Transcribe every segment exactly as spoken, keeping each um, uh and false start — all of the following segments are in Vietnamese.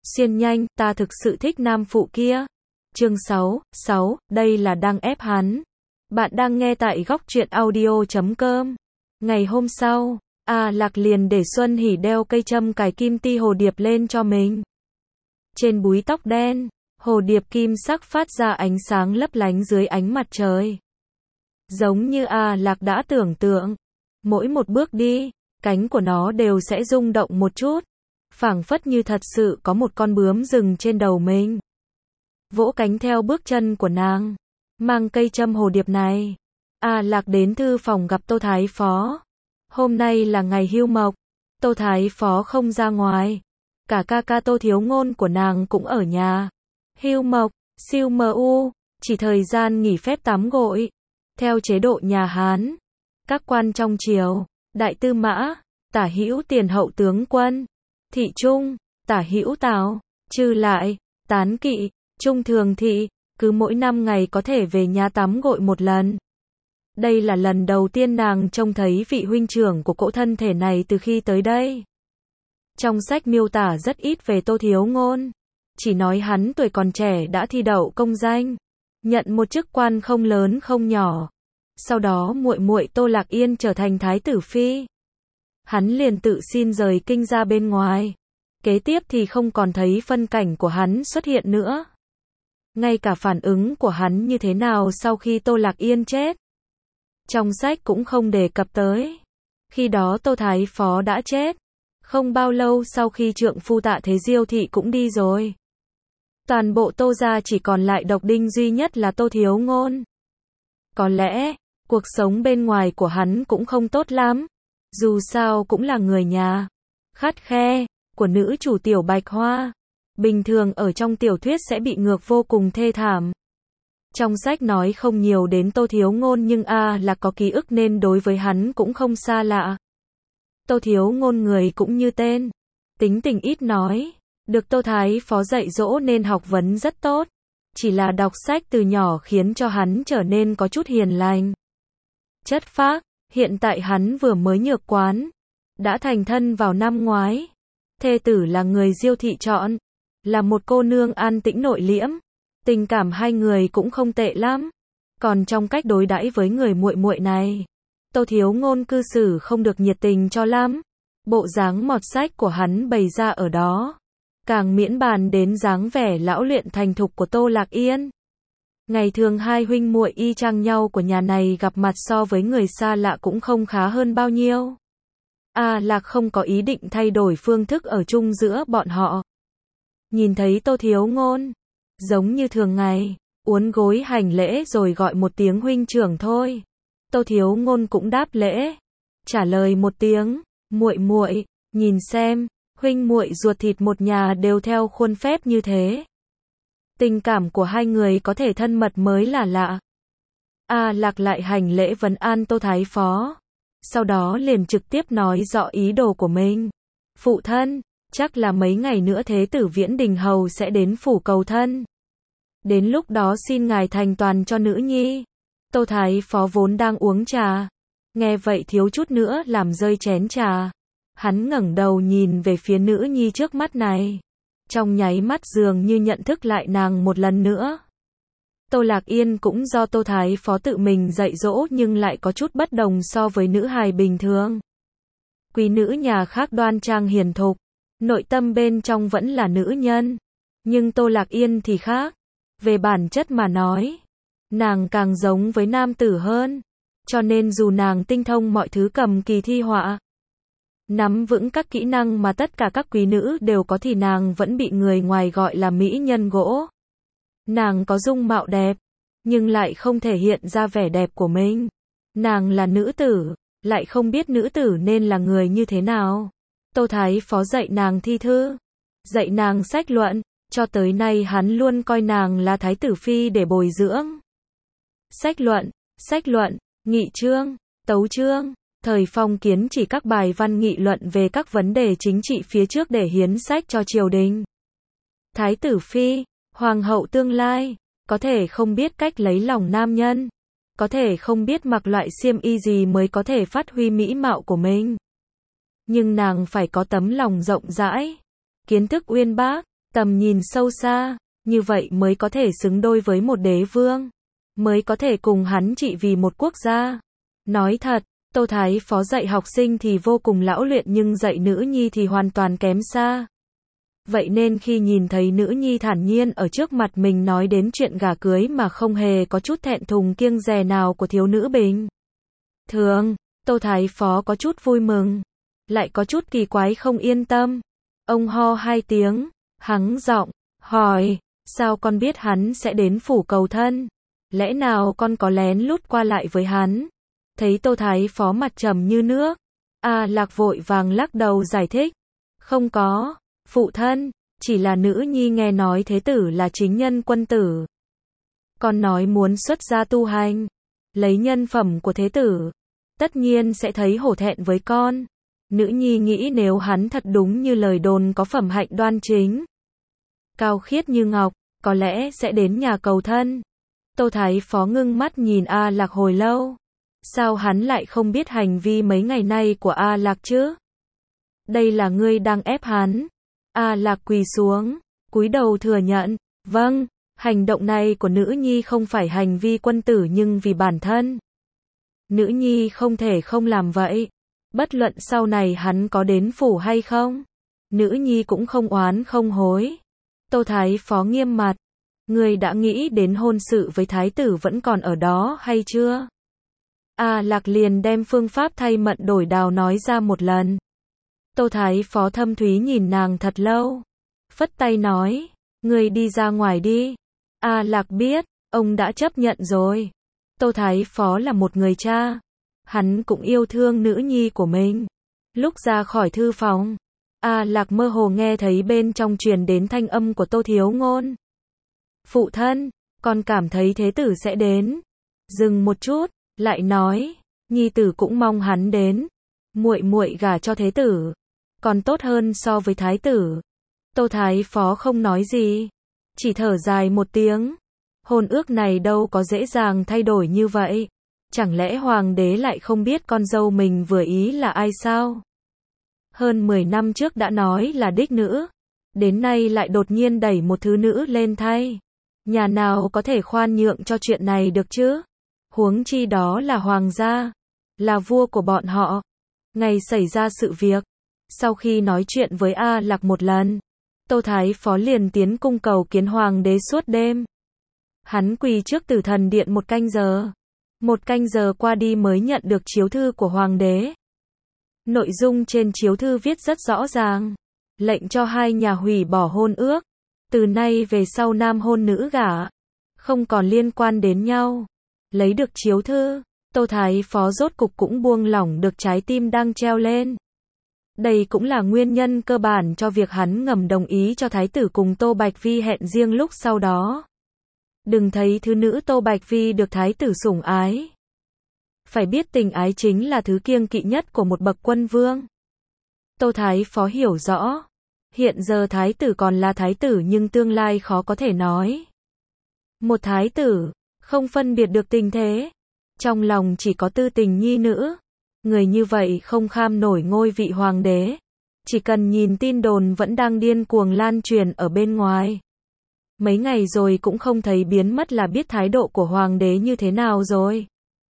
Xuyên nhanh, ta thực sự thích nam phụ kia. Chương sáu, sáu, đây là đang ép hắn. Bạn đang nghe tại góc truyện audio chấm com. Ngày hôm sau, A Lạc liền để Xuân Hỉ đeo cây châm cài kim ti hồ điệp lên cho mình. Trên búi tóc đen, hồ điệp kim sắc phát ra ánh sáng lấp lánh dưới ánh mặt trời. Giống như A Lạc đã tưởng tượng, mỗi một bước đi, cánh của nó đều sẽ rung động một chút, phảng phất như thật sự có một con bướm rừng trên đầu mình. Vỗ cánh theo bước chân của nàng, mang cây châm hồ điệp này, A Lạc đến thư phòng gặp Tô Thái Phó. Hôm nay là ngày hưu mộc, Tô Thái Phó không ra ngoài, cả ca ca Tô Thiếu Ngôn của nàng cũng ở nhà. Hưu mộc, siêu mu, chỉ thời gian nghỉ phép tắm gội. Theo chế độ nhà Hán, các quan trong triều, đại tư mã, tả hữu tiền hậu tướng quân, thị trung, tả hữu tào, trừ lại, tán kỵ, trung thường thị, cứ mỗi năm ngày có thể về nhà tắm gội một lần. Đây là lần đầu tiên nàng trông thấy vị huynh trưởng của cỗ thân thể này từ khi tới đây. Trong sách miêu tả rất ít về Tô Thiếu Ngôn, chỉ nói hắn tuổi còn trẻ đã thi đậu công danh, nhận một chức quan không lớn không nhỏ. Sau đó muội muội Tô Lạc Yên trở thành thái tử phi. Hắn liền tự xin rời kinh ra bên ngoài. Kế tiếp thì không còn thấy phân cảnh của hắn xuất hiện nữa. Ngay cả phản ứng của hắn như thế nào sau khi Tô Lạc Yên chết, trong sách cũng không đề cập tới. Khi đó Tô Thái Phó đã chết. Không bao lâu sau khi trượng phu Tạ Thế Diêu thị cũng đi rồi. Toàn bộ Tô gia chỉ còn lại độc đinh duy nhất là Tô Thiếu Ngôn. Có lẽ, cuộc sống bên ngoài của hắn cũng không tốt lắm. Dù sao cũng là người nhà khắt khe của nữ chủ Tiểu Bạch Hoa. Bình thường ở trong tiểu thuyết sẽ bị ngược vô cùng thê thảm. Trong sách nói không nhiều đến Tô Thiếu Ngôn nhưng A Lạc có ký ức nên đối với hắn cũng không xa lạ. Tô Thiếu Ngôn người cũng như tên, tính tình ít nói, được Tô Thái Phó dạy dỗ nên học vấn rất tốt. Chỉ là đọc sách từ nhỏ khiến cho hắn trở nên có chút hiền lành, chất phác. Hiện tại hắn vừa mới nhược quán, đã thành thân vào năm ngoái. Thê tử là người Diêu thị chọn, là một cô nương an tĩnh nội liễm. Tình cảm hai người cũng không tệ lắm. Còn trong cách đối đãi với người muội muội này, Tô Thiếu Ngôn cư xử không được nhiệt tình cho lắm. Bộ dáng mọt sách của hắn bày ra ở đó, càng miễn bàn đến dáng vẻ lão luyện thành thục của Tô Lạc Yên. Ngày thường hai huynh muội y chang nhau của nhà này gặp mặt so với người xa lạ cũng không khá hơn bao nhiêu. A Lạc không có ý định thay đổi phương thức ở chung giữa bọn họ. Nhìn thấy Tô Thiếu Ngôn, giống như thường ngày, uốn gối hành lễ rồi gọi một tiếng huynh trưởng thôi. Tô Thiếu Ngôn cũng đáp lễ, trả lời một tiếng, muội muội, nhìn xem, huynh muội ruột thịt một nhà đều theo khuôn phép như thế. Tình cảm của hai người có thể thân mật mới là lạ. A Lạc lại hành lễ vấn an Tô Thái Phó, sau đó liền trực tiếp nói rõ ý đồ của mình. Phụ thân, chắc là mấy ngày nữa Thế tử Viễn Đình Hầu sẽ đến phủ cầu thân. Đến lúc đó xin ngài thành toàn cho nữ nhi. Tô Thái Phó vốn đang uống trà, nghe vậy thiếu chút nữa làm rơi chén trà. Hắn ngẩng đầu nhìn về phía nữ nhi trước mắt này, trong nháy mắt dường như nhận thức lại nàng một lần nữa. Tô Lạc Yên cũng do Tô Thái Phó tự mình dạy dỗ nhưng lại có chút bất đồng so với nữ hài bình thường. Quý nữ nhà khác đoan trang hiền thục, nội tâm bên trong vẫn là nữ nhân. Nhưng Tô Lạc Yên thì khác. Về bản chất mà nói, nàng càng giống với nam tử hơn. Cho nên dù nàng tinh thông mọi thứ cầm kỳ thi họa, nắm vững các kỹ năng mà tất cả các quý nữ đều có thì nàng vẫn bị người ngoài gọi là mỹ nhân gỗ. Nàng có dung mạo đẹp, nhưng lại không thể hiện ra vẻ đẹp của mình. Nàng là nữ tử, lại không biết nữ tử nên là người như thế nào. Tô Thái Phó dạy nàng thi thư, dạy nàng sách luận, cho tới nay hắn luôn coi nàng là thái tử phi để bồi dưỡng. Sách luận, sách luận, nghị chương, tấu chương. Thời phong kiến chỉ các bài văn nghị luận về các vấn đề chính trị phía trước để hiến sách cho triều đình. Thái tử phi, hoàng hậu tương lai, có thể không biết cách lấy lòng nam nhân, có thể không biết mặc loại xiêm y gì mới có thể phát huy mỹ mạo của mình. Nhưng nàng phải có tấm lòng rộng rãi, kiến thức uyên bác, tầm nhìn sâu xa, như vậy mới có thể xứng đôi với một đế vương, mới có thể cùng hắn trị vì một quốc gia. Nói thật, Tô Thái Phó dạy học sinh thì vô cùng lão luyện nhưng dạy nữ nhi thì hoàn toàn kém xa. Vậy nên khi nhìn thấy nữ nhi thản nhiên ở trước mặt mình nói đến chuyện gả cưới mà không hề có chút thẹn thùng kiêng dè nào của thiếu nữ bình thường, Tô Thái Phó có chút vui mừng, lại có chút kỳ quái không yên tâm. Ông ho hai tiếng, hắng giọng, hỏi, sao con biết hắn sẽ đến phủ cầu thân? Lẽ nào con có lén lút qua lại với hắn? Thấy Tô Thái Phó mặt trầm như nước, A Lạc vội vàng lắc đầu giải thích. Không có, phụ thân, chỉ là nữ nhi nghe nói thế tử là chính nhân quân tử. Con nói muốn xuất gia tu hành, lấy nhân phẩm của thế tử, tất nhiên sẽ thấy hổ thẹn với con. Nữ nhi nghĩ nếu hắn thật đúng như lời đồn có phẩm hạnh đoan chính, cao khiết như ngọc, có lẽ sẽ đến nhà cầu thân. Tô Thái Phó ngưng mắt nhìn A Lạc hồi lâu. Sao hắn lại không biết hành vi mấy ngày nay của A Lạc chứ? Đây là ngươi đang ép hắn. A Lạc quỳ xuống, cúi đầu thừa nhận. Vâng, hành động này của nữ nhi không phải hành vi quân tử nhưng vì bản thân. Nữ nhi không thể không làm vậy. Bất luận sau này hắn có đến phủ hay không, nữ nhi cũng không oán không hối. Tô Thái Phó nghiêm mặt. Ngươi đã nghĩ đến hôn sự với thái tử vẫn còn ở đó hay chưa? A Lạc liền đem phương pháp thay mận đổi đào nói ra một lần. Tô Thái Phó thâm thúy nhìn nàng thật lâu, phất tay nói, ngươi đi ra ngoài đi. A Lạc biết, ông đã chấp nhận rồi. Tô Thái Phó là một người cha, hắn cũng yêu thương nữ nhi của mình. Lúc ra khỏi thư phòng, A Lạc mơ hồ nghe thấy bên trong truyền đến thanh âm của Tô Thiếu Ngôn. Phụ thân, con cảm thấy thế tử sẽ đến. Dừng một chút, lại nói, nhi tử cũng mong hắn đến. Muội muội gả cho thế tử, còn tốt hơn so với thái tử. Tô Thái Phó không nói gì, chỉ thở dài một tiếng. Hôn ước này đâu có dễ dàng thay đổi như vậy. Chẳng lẽ hoàng đế lại không biết con dâu mình vừa ý là ai sao? Hơn mười năm trước đã nói là đích nữ, đến nay lại đột nhiên đẩy một thứ nữ lên thay. Nhà nào có thể khoan nhượng cho chuyện này được chứ? Huống chi đó là hoàng gia, là vua của bọn họ. Ngày xảy ra sự việc, sau khi nói chuyện với A Lạc một lần, Tô Thái Phó liền tiến cung cầu kiến hoàng đế suốt đêm. Hắn quỳ trước tử thần điện một canh giờ. Một canh giờ qua đi mới nhận được chiếu thư của hoàng đế. Nội dung trên chiếu thư viết rất rõ ràng, lệnh cho hai nhà hủy bỏ hôn ước. Từ nay về sau nam hôn nữ gả, không còn liên quan đến nhau. Lấy được chiếu thư, Tô Thái Phó rốt cục cũng buông lỏng được trái tim đang treo lên. Đây cũng là nguyên nhân cơ bản cho việc hắn ngầm đồng ý cho thái tử cùng Tô Bạch Vi hẹn riêng lúc sau đó. Đừng thấy thứ nữ Tô Bạch Vi được thái tử sủng ái. Phải biết tình ái chính là thứ kiêng kỵ nhất của một bậc quân vương. Tô Thái Phó hiểu rõ. Hiện giờ thái tử còn là thái tử nhưng tương lai khó có thể nói. Một thái tử, không phân biệt được tình thế. Trong lòng chỉ có tư tình nhi nữ. Người như vậy không kham nổi ngôi vị hoàng đế. Chỉ cần nhìn tin đồn vẫn đang điên cuồng lan truyền ở bên ngoài. Mấy ngày rồi cũng không thấy biến mất là biết thái độ của hoàng đế như thế nào rồi.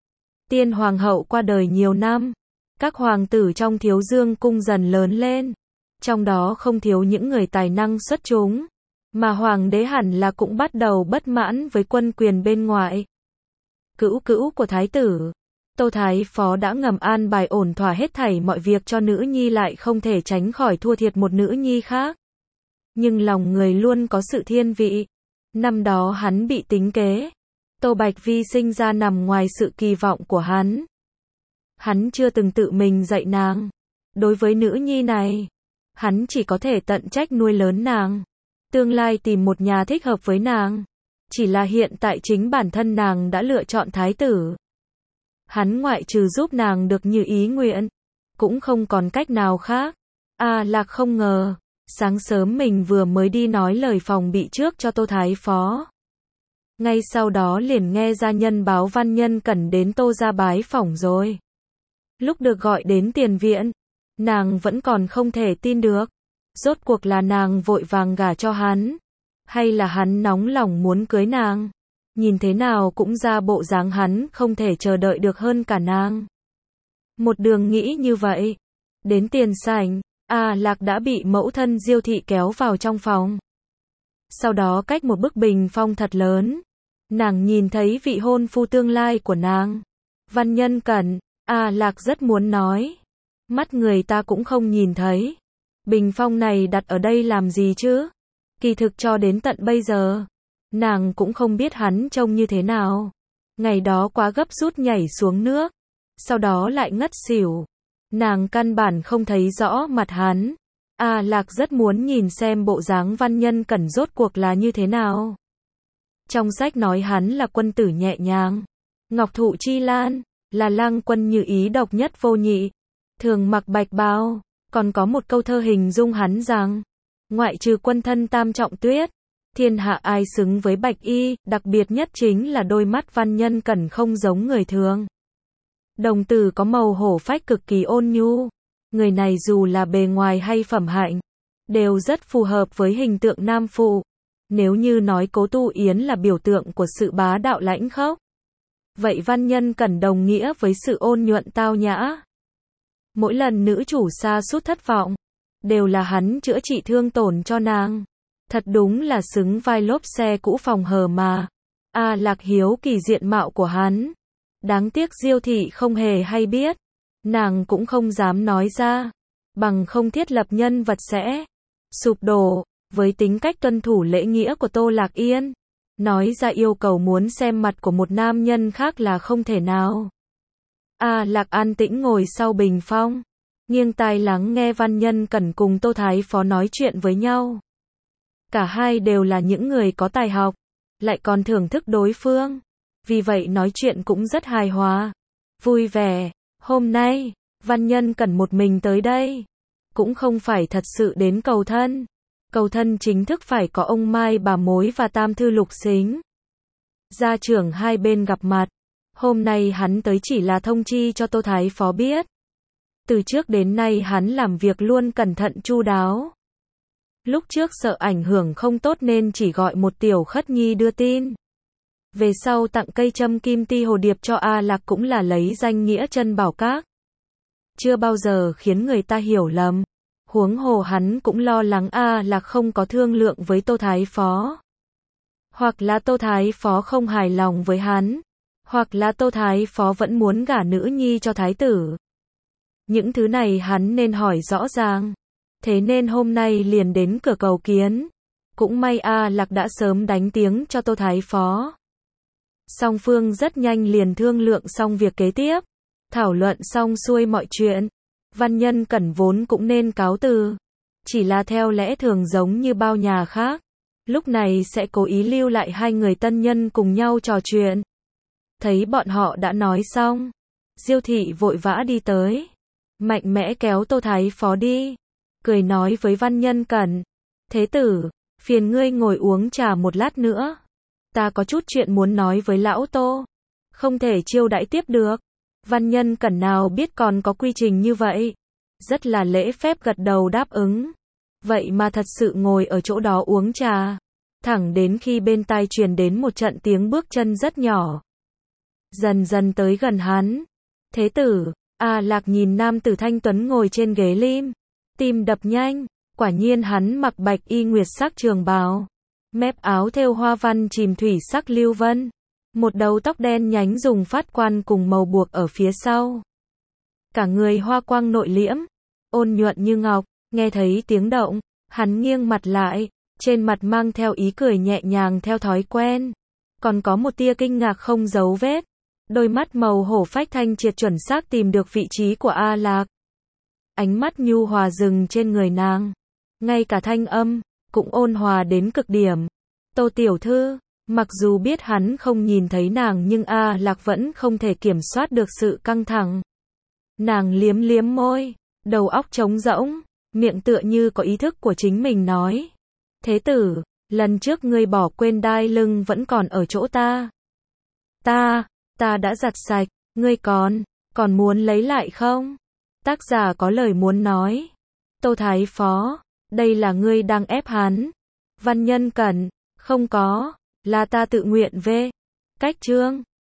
Tiên hoàng hậu qua đời nhiều năm. Các hoàng tử trong Thiếu Dương cung dần lớn lên. Trong đó không thiếu những người tài năng xuất chúng. Mà hoàng đế hẳn là cũng bắt đầu bất mãn với quân quyền bên ngoài. Cữu cữu của thái tử, Tô Thái Phó đã ngầm an bài ổn thỏa hết thảy mọi việc cho nữ nhi lại không thể tránh khỏi thua thiệt một nữ nhi khác. Nhưng lòng người luôn có sự thiên vị. Năm đó hắn bị tính kế. Tô Bạch Vi sinh ra nằm ngoài sự kỳ vọng của hắn. Hắn chưa từng tự mình dạy nàng. Đối với nữ nhi này, hắn chỉ có thể tận trách nuôi lớn nàng. Tương lai tìm một nhà thích hợp với nàng. Chỉ là hiện tại chính bản thân nàng đã lựa chọn thái tử. Hắn ngoại trừ giúp nàng được như ý nguyện, cũng không còn cách nào khác. A Lạc không ngờ, sáng sớm mình vừa mới đi nói lời phòng bị trước cho Tô Thái Phó. Ngay sau đó liền nghe gia nhân báo Văn Nhân Cẩn đến Tô gia bái phỏng rồi. Lúc được gọi đến tiền viện, nàng vẫn còn không thể tin được. Rốt cuộc là nàng vội vàng gả cho hắn, hay là hắn nóng lòng muốn cưới nàng? Nhìn thế nào cũng ra bộ dáng hắn không thể chờ đợi được hơn cả nàng. Một đường nghĩ như vậy. Đến tiền sảnh, A Lạc đã bị mẫu thân Diêu thị kéo vào trong phòng. Sau đó cách một bức bình phong thật lớn, nàng nhìn thấy vị hôn phu tương lai của nàng. Văn Nhân Cẩn, A Lạc rất muốn nói. Mắt người ta cũng không nhìn thấy. Bình phong này đặt ở đây làm gì chứ? Kỳ thực cho đến tận bây giờ, nàng cũng không biết hắn trông như thế nào. Ngày đó quá gấp rút nhảy xuống nước, sau đó lại ngất xỉu. Nàng căn bản không thấy rõ mặt hắn. A Lạc rất muốn nhìn xem bộ dáng Văn Nhân Cẩn rốt cuộc là như thế nào. Trong sách nói hắn là quân tử nhẹ nhàng, ngọc thụ chi lan, là lang quân như ý độc nhất vô nhị, thường mặc bạch bào. Còn có một câu thơ hình dung hắn rằng, ngoại trừ quân thân Tam Trọng Tuyết, thiên hạ ai xứng với bạch y, đặc biệt nhất chính là đôi mắt Văn Nhân Cẩn không giống người thường. Đồng tử có màu hổ phách cực kỳ ôn nhu. Người này dù là bề ngoài hay phẩm hạnh, đều rất phù hợp với hình tượng nam phụ. Nếu như nói Cố Tu Yến là biểu tượng của sự bá đạo lãnh khốc, vậy Văn Nhân Cẩn đồng nghĩa với sự ôn nhuận tao nhã. Mỗi lần nữ chủ sa sút thất vọng, đều là hắn chữa trị thương tổn cho nàng. Thật đúng là xứng vai lốp xe cũ phòng hờ mà. A Lạc hiếu kỳ diện mạo của hắn. Đáng tiếc Diêu thị không hề hay biết. Nàng cũng không dám nói ra. Bằng không thiết lập nhân vật sẽ sụp đổ. Với tính cách tuân thủ lễ nghĩa của Tô Lạc Yên, nói ra yêu cầu muốn xem mặt của một nam nhân khác là không thể nào. A Lạc an tĩnh ngồi sau bình phong, nghiêng tai lắng nghe Văn Nhân Cẩn cùng Tô Thái Phó nói chuyện với nhau. Cả hai đều là những người có tài học, lại còn thưởng thức đối phương. Vì vậy nói chuyện cũng rất hài hòa, vui vẻ. Hôm nay, Văn Nhân Cẩn một mình tới đây, cũng không phải thật sự đến cầu thân. Cầu thân chính thức phải có ông Mai bà mối và Tam Thư Lục Xính. Gia trưởng hai bên gặp mặt. Hôm nay hắn tới chỉ là thông chi cho Tô Thái Phó biết. Từ trước đến nay hắn làm việc luôn cẩn thận chu đáo. Lúc trước sợ ảnh hưởng không tốt nên chỉ gọi một tiểu khất nhi đưa tin. Về sau tặng cây châm kim ti hồ điệp cho A Lạc cũng là lấy danh nghĩa chân bảo các. Chưa bao giờ khiến người ta hiểu lầm. Huống hồ hắn cũng lo lắng A Lạc không có thương lượng với Tô Thái Phó. Hoặc là Tô Thái Phó không hài lòng với hắn. Hoặc là Tô Thái Phó vẫn muốn gả nữ nhi cho thái tử. Những thứ này hắn nên hỏi rõ ràng. Thế nên hôm nay liền đến cửa cầu kiến. Cũng may A Lạc đã sớm đánh tiếng cho Tô Thái Phó. Song phương rất nhanh liền thương lượng xong việc kế tiếp. Thảo luận xong xuôi mọi chuyện. Văn Nhân Cẩn vốn cũng nên cáo từ. Chỉ là theo lẽ thường giống như bao nhà khác. Lúc này sẽ cố ý lưu lại hai người tân nhân cùng nhau trò chuyện. Thấy bọn họ đã nói xong, Diêu thị vội vã đi tới, mạnh mẽ kéo Tô Thái Phó đi, cười nói với Văn Nhân Cẩn, thế tử, phiền ngươi ngồi uống trà một lát nữa, ta có chút chuyện muốn nói với lão Tô, không thể chiêu đãi tiếp được. Văn Nhân Cẩn nào biết còn có quy trình như vậy, rất là lễ phép gật đầu đáp ứng, vậy mà thật sự ngồi ở chỗ đó uống trà, thẳng đến khi bên tai truyền đến một trận tiếng bước chân rất nhỏ. Dần dần tới gần hắn. Thế tử, A Lạc nhìn nam tử thanh tuấn ngồi trên ghế lim, tim đập nhanh, quả nhiên hắn mặc bạch y nguyệt sắc trường bào, mép áo thêu hoa văn chìm thủy sắc lưu vân, một đầu tóc đen nhánh dùng phát quan cùng màu buộc ở phía sau. Cả người hoa quang nội liễm, ôn nhuận như ngọc, nghe thấy tiếng động, hắn nghiêng mặt lại, trên mặt mang theo ý cười nhẹ nhàng theo thói quen, còn có một tia kinh ngạc không giấu vết. Đôi mắt màu hổ phách thanh triệt chuẩn xác tìm được vị trí của A Lạc. Ánh mắt nhu hòa dừng trên người nàng. Ngay cả thanh âm, cũng ôn hòa đến cực điểm. Tô tiểu thư, mặc dù biết hắn không nhìn thấy nàng nhưng A Lạc vẫn không thể kiểm soát được sự căng thẳng. Nàng liếm liếm môi, đầu óc trống rỗng, miệng tựa như có ý thức của chính mình nói. Thế tử, lần trước ngươi bỏ quên đai lưng vẫn còn ở chỗ ta. Ta... Ta đã giặt sạch, ngươi còn, còn muốn lấy lại không? Tác giả có lời muốn nói. Tô Thái Phó, Đây là ngươi đang ép hắn. Văn Nhân Cẩn, không có, là ta tự nguyện về. Cách chương